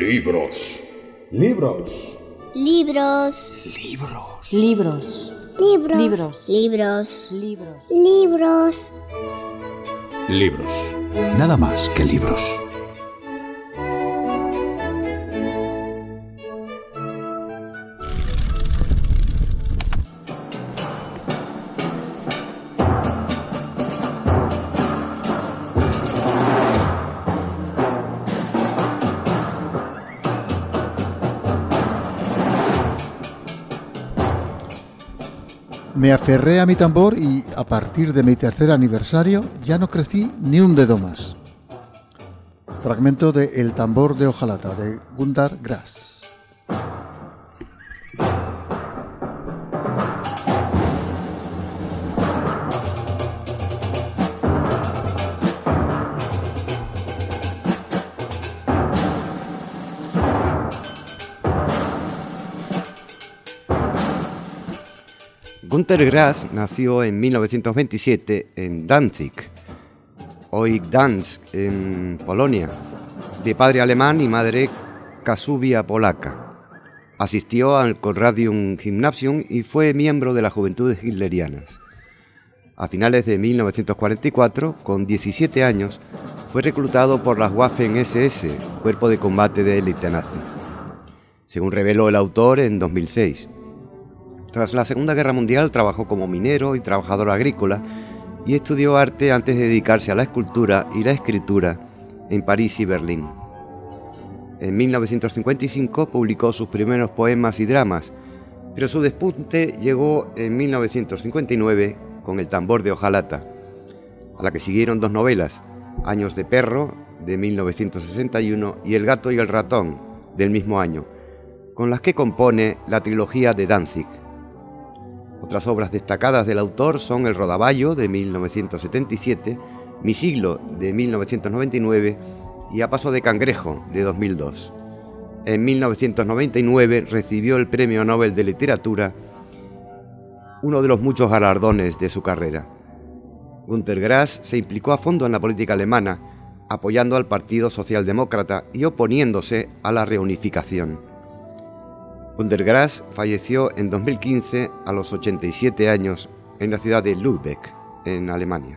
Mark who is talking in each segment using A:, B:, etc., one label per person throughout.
A: Libros.
B: Libros.
C: Libros.
A: Libros.
D: Libros.
C: Libros.
D: Libros.
C: Libros.
D: Libros.
C: Libros.
A: Libros. Nada más que libros.
E: Me aferré a mi tambor y, a partir de mi tercer aniversario, ya no crecí ni un dedo más. Fragmento de El tambor de hojalata, de Gunnar Grass.
F: Günter Grass nació en 1927 en Danzig, hoy Gdansk, en Polonia, de padre alemán y madre kasubia polaca. Asistió al Conradium Gymnasium y fue miembro de las Juventudes Hitlerianas. A finales de 1944, con 17 años, fue reclutado por las Waffen-SS, cuerpo de combate de élite nazi, según reveló el autor en 2006. Tras la Segunda Guerra Mundial trabajó como minero y trabajador agrícola y estudió arte antes de dedicarse a la escultura y la escritura en París y Berlín. En 1955 publicó sus primeros poemas y dramas, pero su despunte llegó en 1959 con El tambor de hojalata, a la que siguieron dos novelas, Años de perro, de 1961, y El gato y el ratón, del mismo año, con las que compone la trilogía de Danzig. Otras obras destacadas del autor son El rodaballo, de 1977, Mi siglo, de 1999 y A paso de cangrejo, de 2002. En 1999 recibió el Premio Nobel de Literatura, uno de los muchos galardones de su carrera. Günter Grass se implicó a fondo en la política alemana, apoyando al Partido Socialdemócrata y oponiéndose a la reunificación. Günter Grass falleció en 2015 a los 87 años en la ciudad de Lübeck, en Alemania.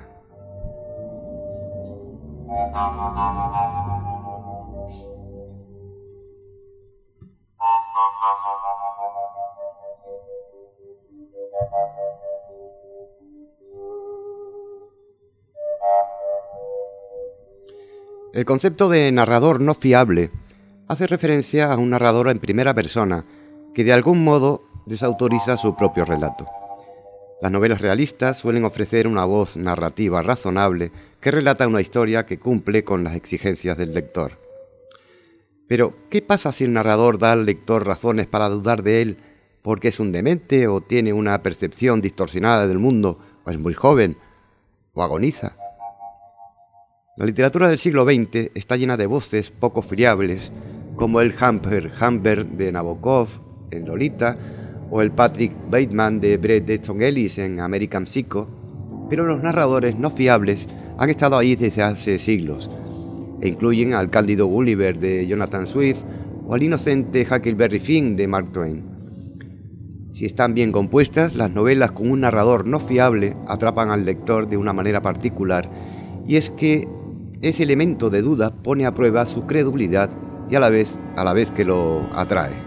F: El concepto de narrador no fiable hace referencia a un narrador en primera persona que de algún modo desautoriza su propio relato. Las novelas realistas suelen ofrecer una voz narrativa razonable que relata una historia que cumple con las exigencias del lector. Pero, ¿qué pasa si el narrador da al lector razones para dudar de él porque es un demente o tiene una percepción distorsionada del mundo, o es muy joven, o agoniza? La literatura del siglo XX está llena de voces poco fiables, como el Humbert de Nabokov en Lolita, o el Patrick Bateman de Bret Easton Ellis en American Psycho, pero los narradores no fiables han estado ahí desde hace siglos, e incluyen al cándido Gulliver de Jonathan Swift o al inocente Huckleberry Finn de Mark Twain. Si están bien compuestas, las novelas con un narrador no fiable atrapan al lector de una manera particular, y es que ese elemento de duda pone a prueba su credulidad y a la vez que lo atrae.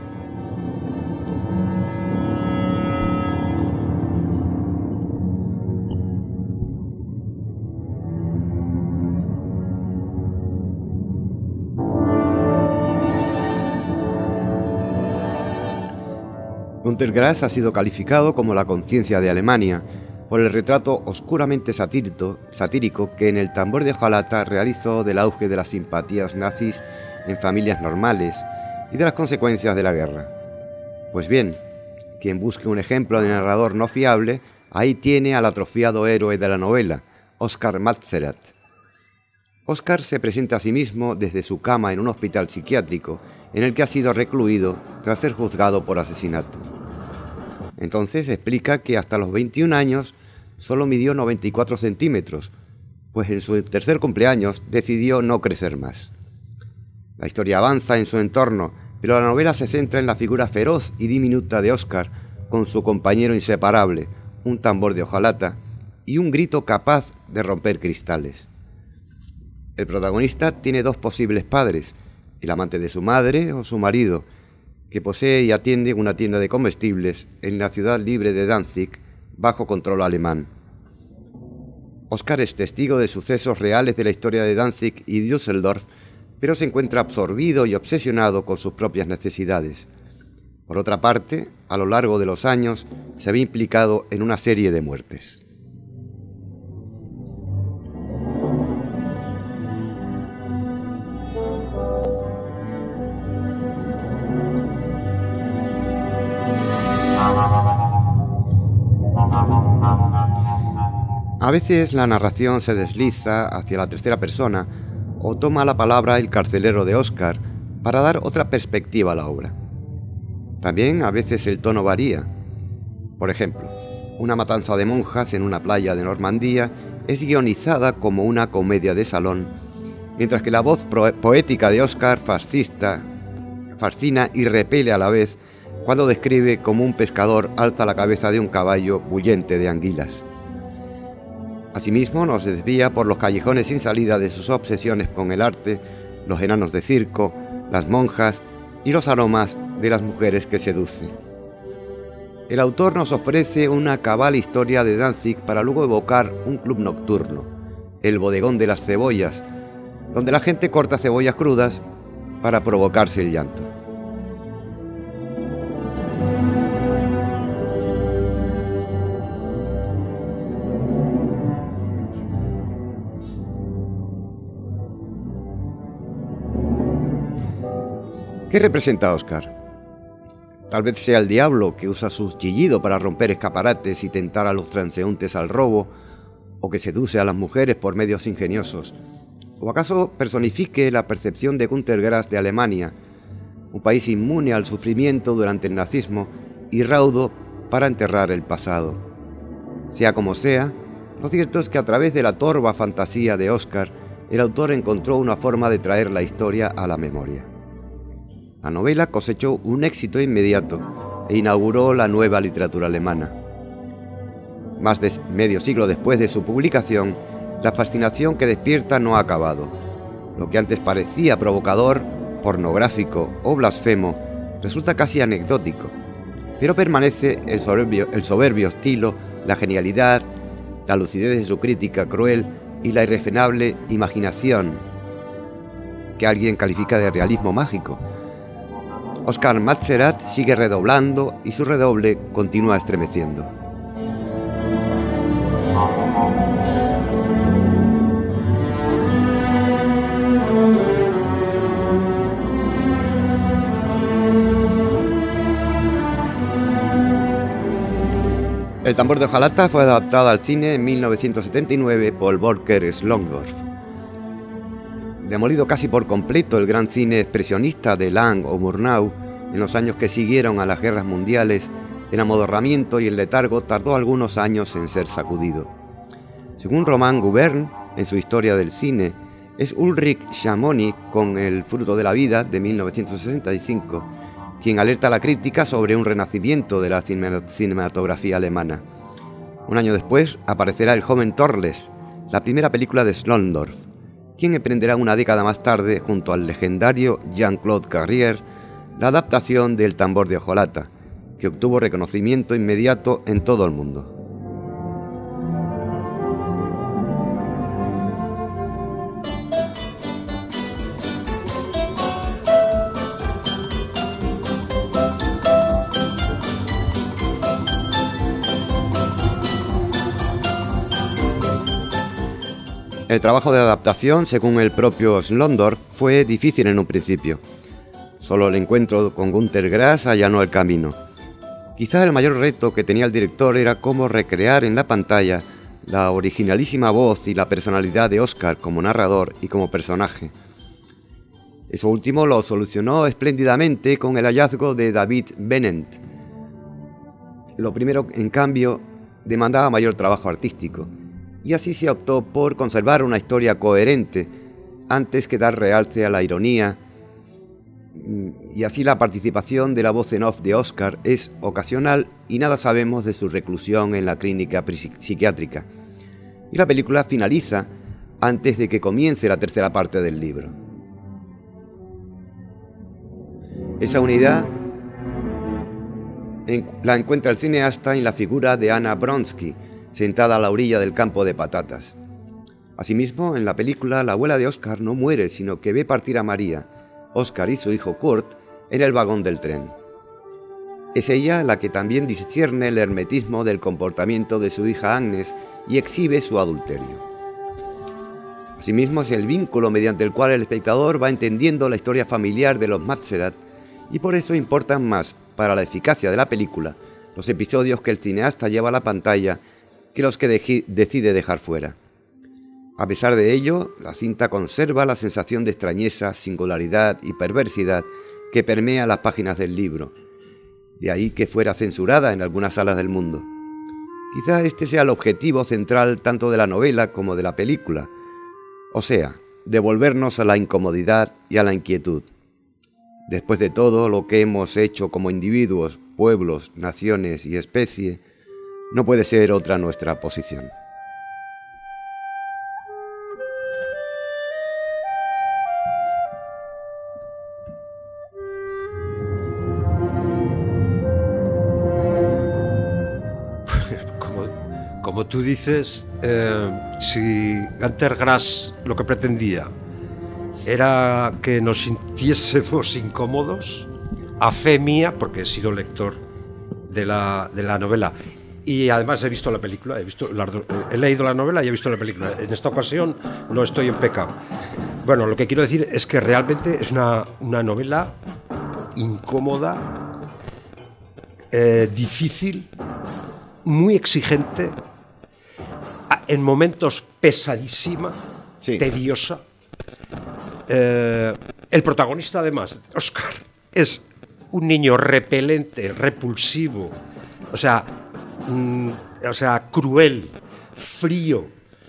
F: Günter Grass ha sido calificado como la conciencia de Alemania por el retrato oscuramente satírico que en El tambor de hojalata realizó del auge de las simpatías nazis en familias normales y de las consecuencias de la guerra. Pues bien, quien busque un ejemplo de narrador no fiable, ahí tiene al atrofiado héroe de la novela, Oskar Matzerath. Oskar se presenta a sí mismo desde su cama en un hospital psiquiátrico en el que ha sido recluido tras ser juzgado por asesinato. Entonces explica que hasta los 21 años solo midió 94 centímetros, pues en su tercer cumpleaños decidió no crecer más. La historia avanza en su entorno, pero la novela se centra en la figura feroz y diminuta de Oscar, con su compañero inseparable, un tambor de hojalata y un grito capaz de romper cristales. El protagonista tiene dos posibles padres, el amante de su madre o su marido, que posee y atiende una tienda de comestibles en la ciudad libre de Danzig, bajo control alemán. Oscar es testigo de sucesos reales de la historia de Danzig y Düsseldorf, pero se encuentra absorbido y obsesionado con sus propias necesidades. Por otra parte, a lo largo de los años, se ve implicado en una serie de muertes. A veces la narración se desliza hacia la tercera persona o toma la palabra el carcelero de Oscar para dar otra perspectiva a la obra. También a veces el tono varía. Por ejemplo, una matanza de monjas en una playa de Normandía es guionizada como una comedia de salón, mientras que la voz poética de Oscar fascina y repele a la vez cuando describe cómo un pescador alza la cabeza de un caballo bullente de anguilas. Asimismo, nos desvía por los callejones sin salida de sus obsesiones con el arte, los enanos de circo, las monjas y los aromas de las mujeres que seduce. El autor nos ofrece una cabal historia de Danzig para luego evocar un club nocturno, el bodegón de las cebollas, donde la gente corta cebollas crudas para provocarse el llanto. ¿Qué representa Oscar? Tal vez sea el diablo que usa su chillido para romper escaparates y tentar a los transeúntes al robo, o que seduce a las mujeres por medios ingeniosos. ¿O acaso personifique la percepción de Günter Grass de Alemania, un país inmune al sufrimiento durante el nazismo y raudo para enterrar el pasado? Sea como sea, lo cierto es que a través de la torva fantasía de Oscar, el autor encontró una forma de traer la historia a la memoria. La novela cosechó un éxito inmediato e inauguró la nueva literatura alemana. Más de medio siglo después de su publicación, la fascinación que despierta no ha acabado. Lo que antes parecía provocador, pornográfico o blasfemo resulta casi anecdótico, pero permanece el soberbio estilo, la genialidad, la lucidez de su crítica cruel y la irrefrenable imaginación que alguien califica de realismo mágico. Oscar Matzerath sigue redoblando y su redoble continúa estremeciendo. El tambor de hojalata fue adaptado al cine en 1979 por Volker Schlöndorff. Demolido casi por completo el gran cine expresionista de Lang o Murnau en los años que siguieron a las guerras mundiales, el amodorramiento y el letargo tardó algunos años en ser sacudido. Según Roman Gubern, en su historia del cine, es Ulrich Chamonix con El fruto de la vida de 1965 quien alerta a la crítica sobre un renacimiento de la cinematografía alemana. Un año después aparecerá El joven Torles, la primera película de Schlöndorff, quien emprenderá una década más tarde, junto al legendario Jean-Claude Carrière, la adaptación de El tambor de hojalata, que obtuvo reconocimiento inmediato en todo el mundo. El trabajo de adaptación, según el propio Schlöndorff, fue difícil en un principio. Solo el encuentro con Günter Grass allanó el camino. Quizá el mayor reto que tenía el director era cómo recrear en la pantalla la originalísima voz y la personalidad de Oscar como narrador y como personaje. Eso último lo solucionó espléndidamente con el hallazgo de David Bennett. Lo primero, en cambio, demandaba mayor trabajo artístico, y así se optó por conservar una historia coherente antes que dar realce a la ironía y así la participación de la voz en off de Oscar es ocasional y nada sabemos de su reclusión en la clínica psiquiátrica. Y la película finaliza antes de que comience la tercera parte del libro. Esa unidad la encuentra el cineasta en la figura de Anna Bronsky, sentada a la orilla del campo de patatas. Asimismo, en la película, la abuela de Oscar no muere, sino que ve partir a María, Oscar y su hijo Kurt, en el vagón del tren. Es ella la que también discierne el hermetismo del comportamiento de su hija Agnes y exhibe su adulterio. Asimismo, es el vínculo mediante el cual el espectador va entendiendo la historia familiar de los Matzerath, y por eso importan más para la eficacia de la película los episodios que el cineasta lleva a la pantalla que los que decide dejar fuera. A pesar de ello, la cinta conserva la sensación de extrañeza, singularidad y perversidad que permea las páginas del libro. De ahí que fuera censurada en algunas salas del mundo. Quizá este sea el objetivo central tanto de la novela como de la película, o sea, devolvernos a la incomodidad y a la inquietud. Después de todo lo que hemos hecho como individuos, pueblos, naciones y especie, no puede ser otra nuestra posición.
B: Como tú dices, si Günter Grass lo que pretendía era que nos sintiésemos incómodos, a fe mía, porque he sido lector de la novela y además he visto la película, he leído la novela y he visto la película. En esta ocasión no estoy en pecado. Bueno, lo que quiero decir es que realmente es una novela incómoda, difícil, muy exigente, en momentos pesadísima,
F: sí,
B: tediosa. El protagonista, además, Oscar, es un niño repelente, repulsivo, o sea, cruel, frío,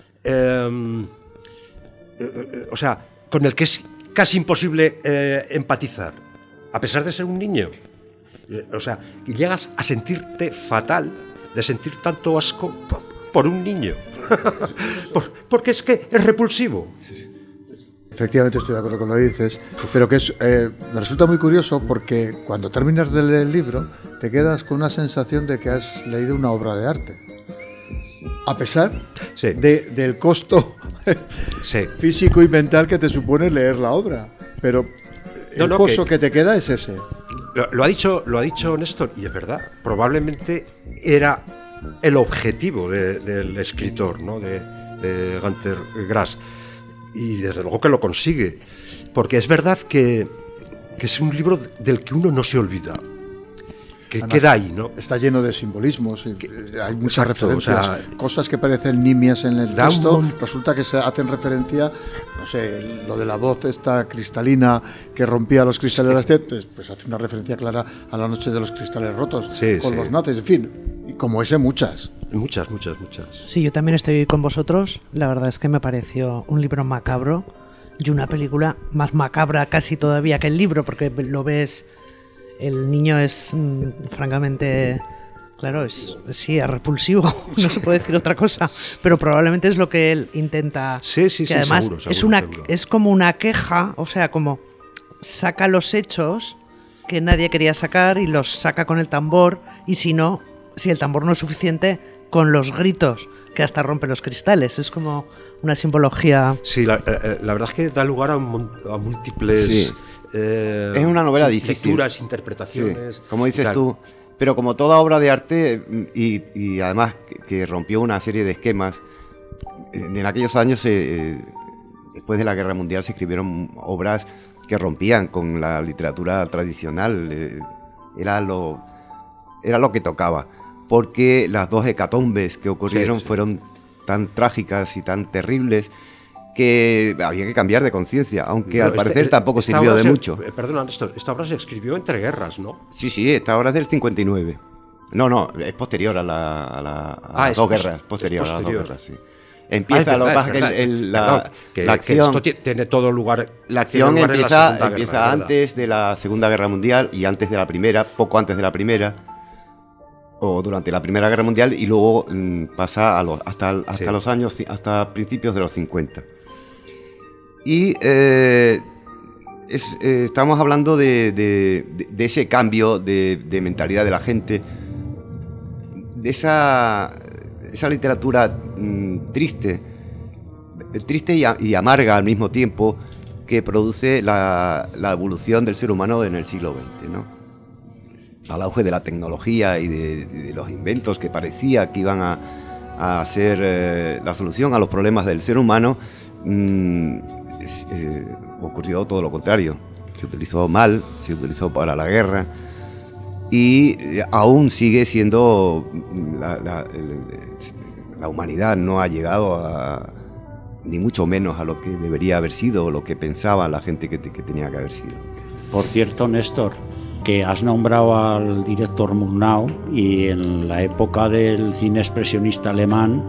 B: o sea, con el que es casi imposible empatizar, a pesar de ser un niño. O sea, y llegas a sentirte fatal de sentir tanto asco por un niño, porque es que es repulsivo.
E: Efectivamente estoy de acuerdo con lo que dices, pero que me resulta muy curioso porque cuando terminas de leer el libro te quedas con una sensación de que has leído una obra de arte, a pesar
B: sí,
E: del costo
B: sí,
E: físico y mental que te supone leer la obra, pero el pozo que te queda es ese.
B: Lo ha dicho Néstor, y es verdad, probablemente era el objetivo del escritor, ¿no? de Günter Grass. Y desde luego que lo consigue, porque es verdad que es un libro del que uno no se olvida, que además, queda ahí, ¿no?
E: Está lleno de simbolismos, hay muchas referencias,
B: o sea,
E: cosas que parecen nimias en el texto, resulta que se hacen referencia, no sé, lo de la voz esta cristalina que rompía los cristales de las tetas, pues hace una referencia clara a la noche de los cristales rotos, con los nazis, en fin, y como ese muchas.
B: Muchas.
D: Sí, yo también estoy con vosotros. La verdad es que me pareció un libro macabro y una película más macabra casi todavía que el libro, porque lo ves, el niño es francamente, claro, es repulsivo, no se puede decir otra cosa, pero probablemente es lo que él intenta.
B: Sí,
D: que además
B: seguro.
D: Es como una queja, o sea, como saca los hechos que nadie quería sacar y los saca con el tambor, y si el tambor no es suficiente, con los gritos que hasta rompe los cristales. Es como una simbología.
B: Sí, la verdad es que da lugar a múltiples
F: sí. Es una novela difícil,
B: lecturas, interpretaciones,
F: sí, como dices tú, pero como toda obra de arte y además que rompió una serie de esquemas. En aquellos años, después de la Guerra Mundial, se escribieron obras que rompían con la literatura tradicional. Era lo que tocaba, porque las dos hecatombes que ocurrieron fueron tan trágicas y tan terribles que había que cambiar de conciencia, aunque al parecer tampoco sirvió de mucho.
B: Perdona, Néstor, esta obra se escribió entre guerras, ¿no?
F: Sí, esta obra es del 59. No, es posterior a las dos guerras, posterior a las dos guerras, sí. Empieza, lo que pasa es que la acción...
B: esto tiene todo lugar...
F: La acción
B: tiene lugar en la
F: empieza
B: Segunda Guerra,
F: antes de la Segunda Guerra Mundial y antes de la Primera, poco antes de la Primera, o durante la Primera Guerra Mundial, y luego pasa hasta los años, hasta principios de los 50. Y estamos hablando de ese cambio de mentalidad de la gente, de esa literatura triste y amarga al mismo tiempo, que produce la evolución del ser humano en el siglo XX, ¿no? Al auge de la tecnología y de los inventos que parecía que iban a ser la solución a los problemas del ser humano, ocurrió todo lo contrario. Se utilizó mal, se utilizó para la guerra, y aún sigue siendo la humanidad no ha llegado ni mucho menos a lo que debería haber sido, o lo que pensaba la gente que tenía que haber sido.
G: Por cierto, Néstor, que has nombrado al director Murnau, y en la época del cine expresionista alemán,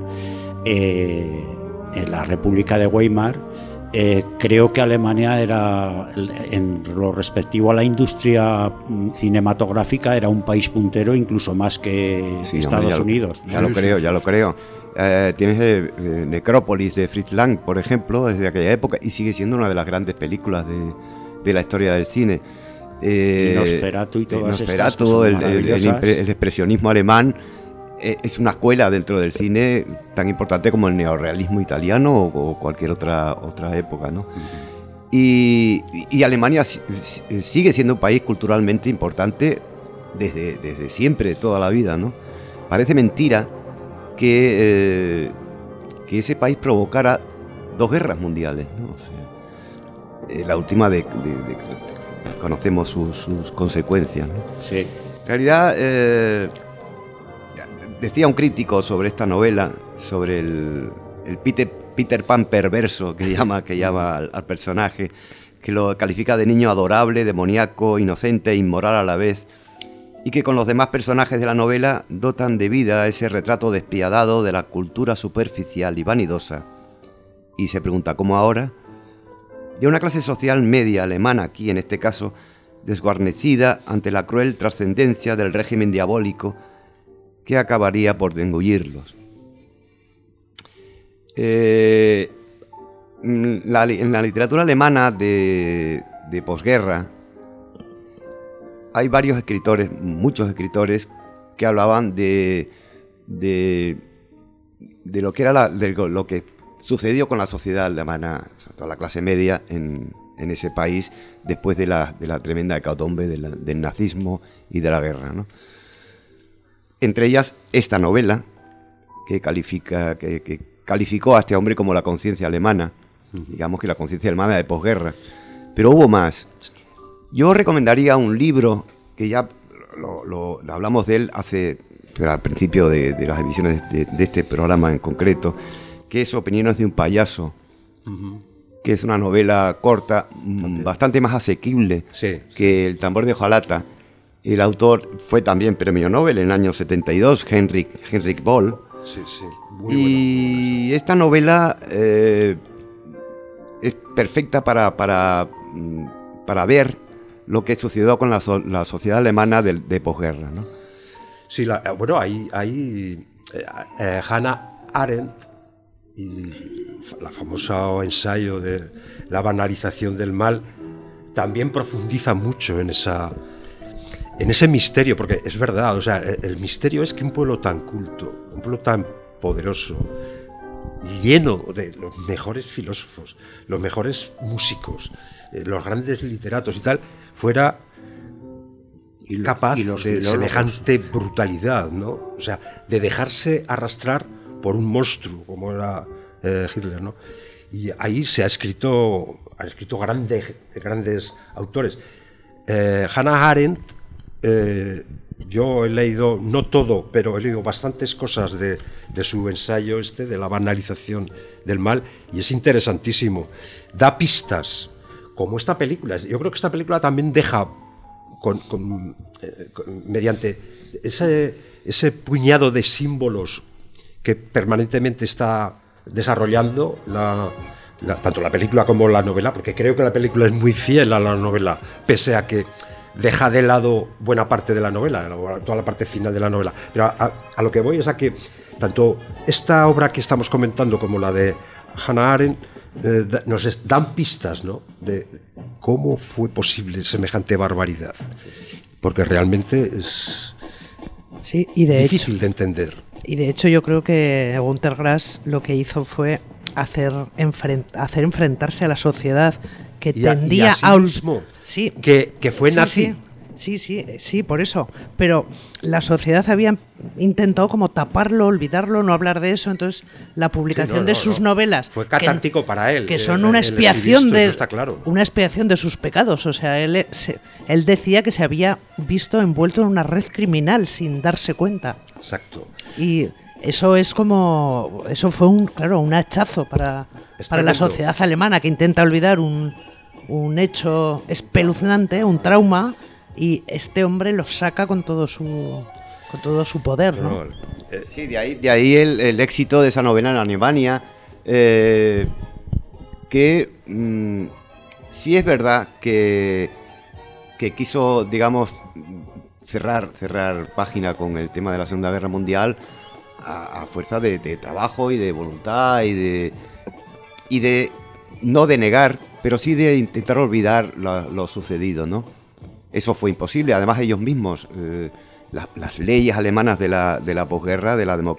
G: en la República de Weimar, creo que Alemania era, en lo respectivo a la industria cinematográfica, era un país puntero, incluso más que Estados Unidos.
F: Ya lo creo. Tienes Necrópolis de Fritz Lang, por ejemplo, desde aquella época, y sigue siendo una de las grandes películas de la historia del cine.
G: Y Nosferatu y todas estas que son maravillosas.
F: El expresionismo alemán es una escuela dentro del cine tan importante como el neorrealismo italiano o cualquier otra época, ¿no? Y Alemania sigue siendo un país culturalmente importante desde siempre, toda la vida, ¿no? Parece mentira que ese país provocara 2 guerras mundiales, ¿no? O sea, la última conocemos sus consecuencias, ¿no?
G: Sí.
F: En realidad, decía un crítico sobre esta novela, sobre el Peter Pan perverso que llama al personaje, que lo califica de niño adorable, demoníaco, inocente e inmoral a la vez, y que con los demás personajes de la novela dotan de vida a ese retrato despiadado de la cultura superficial y vanidosa. Y se pregunta, ¿cómo ahora? De una clase social media alemana, aquí en este caso, desguarnecida ante la cruel trascendencia del régimen diabólico que acabaría por engullirlos. En la literatura alemana de posguerra, hay muchos escritores que hablaban de lo que era lo que sucedió con la sociedad alemana, sobre todo la clase media en ese país, después de la tremenda hecatombe del nazismo y de la guerra, ¿no? Entre ellas esta novela, que calificó a este hombre como la conciencia alemana, digamos que la conciencia alemana de posguerra. Pero hubo más. Yo recomendaría un libro que ya lo hablamos de él pero al principio de las emisiones de este programa en concreto, que es Opiniones de un payaso, que es una novela corta, bastante más asequible que El tambor de hojalata. El autor fue también premio Nobel en el año 72, Heinrich Böll.
B: Sí.
F: Y esta novela es perfecta para ver lo que sucedió con la sociedad alemana de posguerra, ¿no?
B: Sí, hay Hannah Arendt, y la famosa ensayo de la banalización del mal, también profundiza mucho en ese misterio, porque es verdad, o sea, el misterio es que un pueblo tan culto, un pueblo tan poderoso, lleno de los mejores filósofos, los mejores músicos, los grandes literatos y tal, fuera capaz de semejante brutalidad, ¿no? O sea, de dejarse arrastrar por un monstruo como era Hitler, ¿no? Y ahí se ha escrito grandes autores. Hannah Arendt, yo he leído, no todo, pero he leído bastantes cosas de su ensayo de la banalización del mal, y es interesantísimo. Da pistas, como esta película. Yo creo que esta película también deja, mediante ese puñado de símbolos que permanentemente está desarrollando tanto la película como la novela, porque creo que la película es muy fiel a la novela, pese a que deja de lado buena parte de la novela, toda la parte final de la novela. Pero a lo que voy es a que tanto esta obra que estamos comentando como la de Hannah Arendt nos dan pistas, ¿no?, de cómo fue posible semejante barbaridad, porque realmente es difícil de entender.
D: Y de hecho yo creo que Günter Grass lo que hizo fue hacer enfrentarse a la sociedad que tendía
B: a sí mismo,
D: sí,
B: que fue nazi.
D: Sí, por eso. Pero la sociedad había intentado como taparlo, olvidarlo, no hablar de eso. Entonces la publicación de sus novelas
B: fue catártico para él,
D: que son una expiación
B: una
D: expiación de sus pecados. O sea, él decía que se había visto envuelto en una red criminal sin darse cuenta.
B: Exacto.
D: Y eso fue un hachazo para la sociedad alemana, que intenta olvidar un hecho espeluznante, un trauma, y este hombre lo saca con todo su poder, ¿no?
F: Sí, de ahí el éxito de esa novela en Alemania, que sí es verdad que quiso, digamos, cerrar página con el tema de la Segunda Guerra Mundial a fuerza de trabajo y de voluntad y de no de negar, pero sí de intentar olvidar lo sucedido, ¿no? Eso fue imposible. Además, ellos mismos, las leyes alemanas de la posguerra,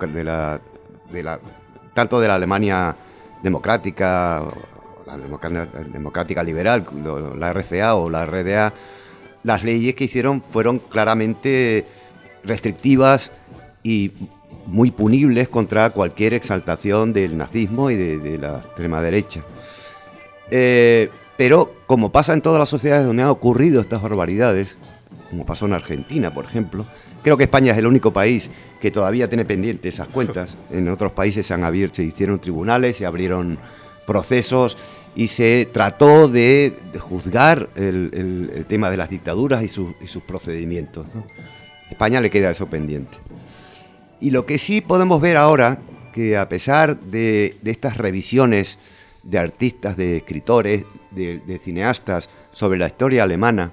F: tanto de la Alemania democrática, la democrática liberal, la RFA o la RDA, las leyes que hicieron fueron claramente restrictivas y muy punibles contra cualquier exaltación del nazismo y de la extrema derecha. Pero, como pasa en todas las sociedades donde han ocurrido estas barbaridades, como pasó en Argentina, por ejemplo, creo que España es el único país que todavía tiene pendiente esas cuentas. En otros países se hicieron tribunales, se abrieron procesos y se trató de juzgar el tema de las dictaduras y sus procedimientos, ¿no? A España le queda eso pendiente. Y lo que sí podemos ver ahora, que a pesar de estas revisiones de artistas, de escritores, de cineastas sobre la historia alemana,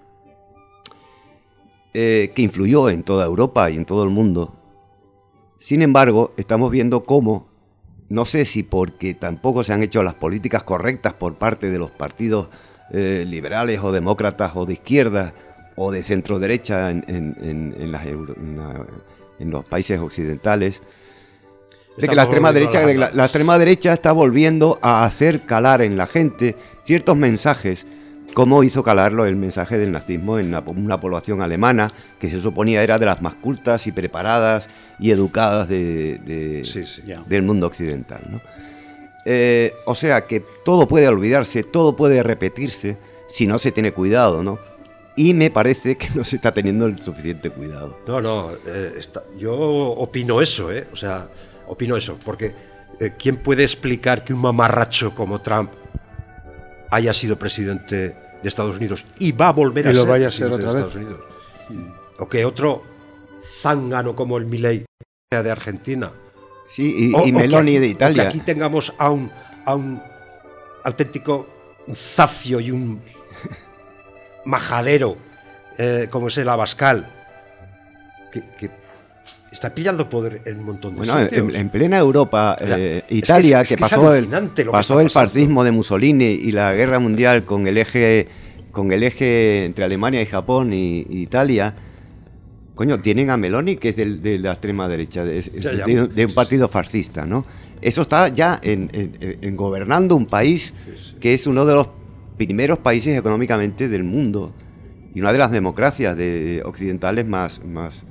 F: que influyó en toda Europa y en todo el mundo, sin embargo, estamos viendo cómo, no sé si porque tampoco se han hecho las políticas correctas por parte de los partidos liberales o demócratas o de izquierda o de centro derecha en los países occidentales, de que la extrema derecha está volviendo a hacer calar en la gente ciertos mensajes, como hizo calarlo el mensaje del nazismo en una población alemana que se suponía era de las más cultas y preparadas y educadas del mundo occidental, ¿no? O sea que todo puede olvidarse, todo puede repetirse si no se tiene cuidado, ¿no? Y me parece que no se está teniendo el suficiente cuidado.
B: Yo opino eso, o sea, porque ¿quién puede explicar que un mamarracho como Trump haya sido presidente de Estados Unidos y va a volver a ser presidente de Estados Unidos? O que otro zángano como el Milei sea de Argentina.
F: Sí, y Meloni de Italia.
B: Que aquí tengamos a un auténtico zafio y un majadero como es el Abascal, que está pillando poder en un montón de sitios.
F: En plena Europa, Italia, que pasó el fascismo de Mussolini y la guerra mundial con el eje entre Alemania y Japón y Italia, tienen a Meloni, que es de la extrema derecha, de un partido fascista, ¿no? Eso está ya en gobernando un país que es uno de los primeros países económicamente del mundo y una de las democracias occidentales más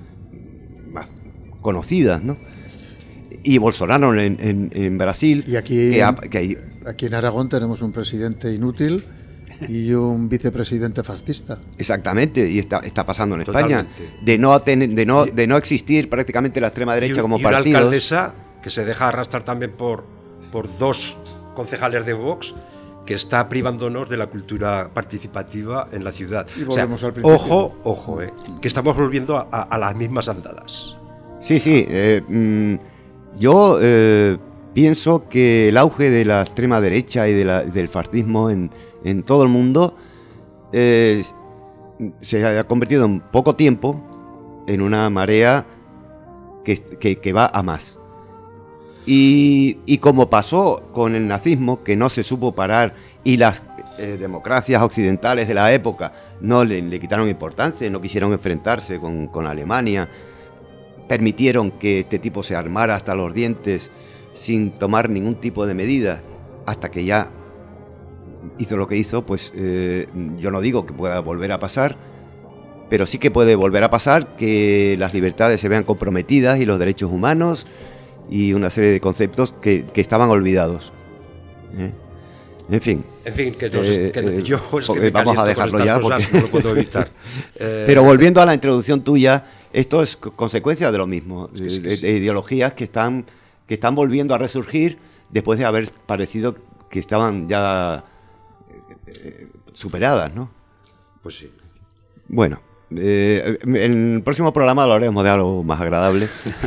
F: conocidas, ¿no? Y Bolsonaro en Brasil.
E: Y aquí en Aragón tenemos un presidente inútil y un vicepresidente fascista.
F: Exactamente, y está pasando en España. De no existir prácticamente la extrema derecha como partido.
B: Y una alcaldesa que se deja arrastrar también por dos concejales de Vox, que está privándonos de la cultura participativa en la ciudad.
E: Y volvemos al principio.
B: Ojo, que estamos volviendo a las mismas andadas.
F: Sí, yo pienso que el auge de la extrema derecha y del fascismo en todo el mundo se ha convertido en poco tiempo en una marea que va a más. Y como pasó con el nazismo, que no se supo parar, y las democracias occidentales de la época no le quitaron importancia, no quisieron enfrentarse con Alemania, permitieron que este tipo se armara hasta los dientes sin tomar ningún tipo de medida, hasta que ya hizo lo que hizo, pues yo no digo que pueda volver a pasar, pero sí que puede volver a pasar que las libertades se vean comprometidas y los derechos humanos y una serie de conceptos que estaban olvidados. En fin, vamos a dejarlo ya porque
B: no lo puedo evitar.
F: Pero volviendo a la introducción tuya, esto es consecuencia de lo mismo, de ideologías que están volviendo a resurgir después de haber parecido que estaban ya superadas, ¿no?
B: Pues sí.
F: Bueno, en el próximo programa hablaremos de algo más agradable.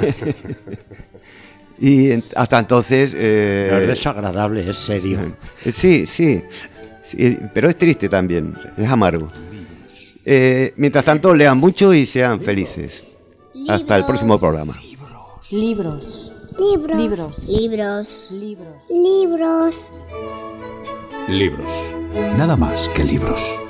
F: Y hasta entonces...
G: No es desagradable, es serio.
F: Sí, pero es triste también, es amargo. Mientras tanto, lean mucho y sean felices. Hasta el próximo programa.
C: Libros.
A: Libros. Nada más que libros.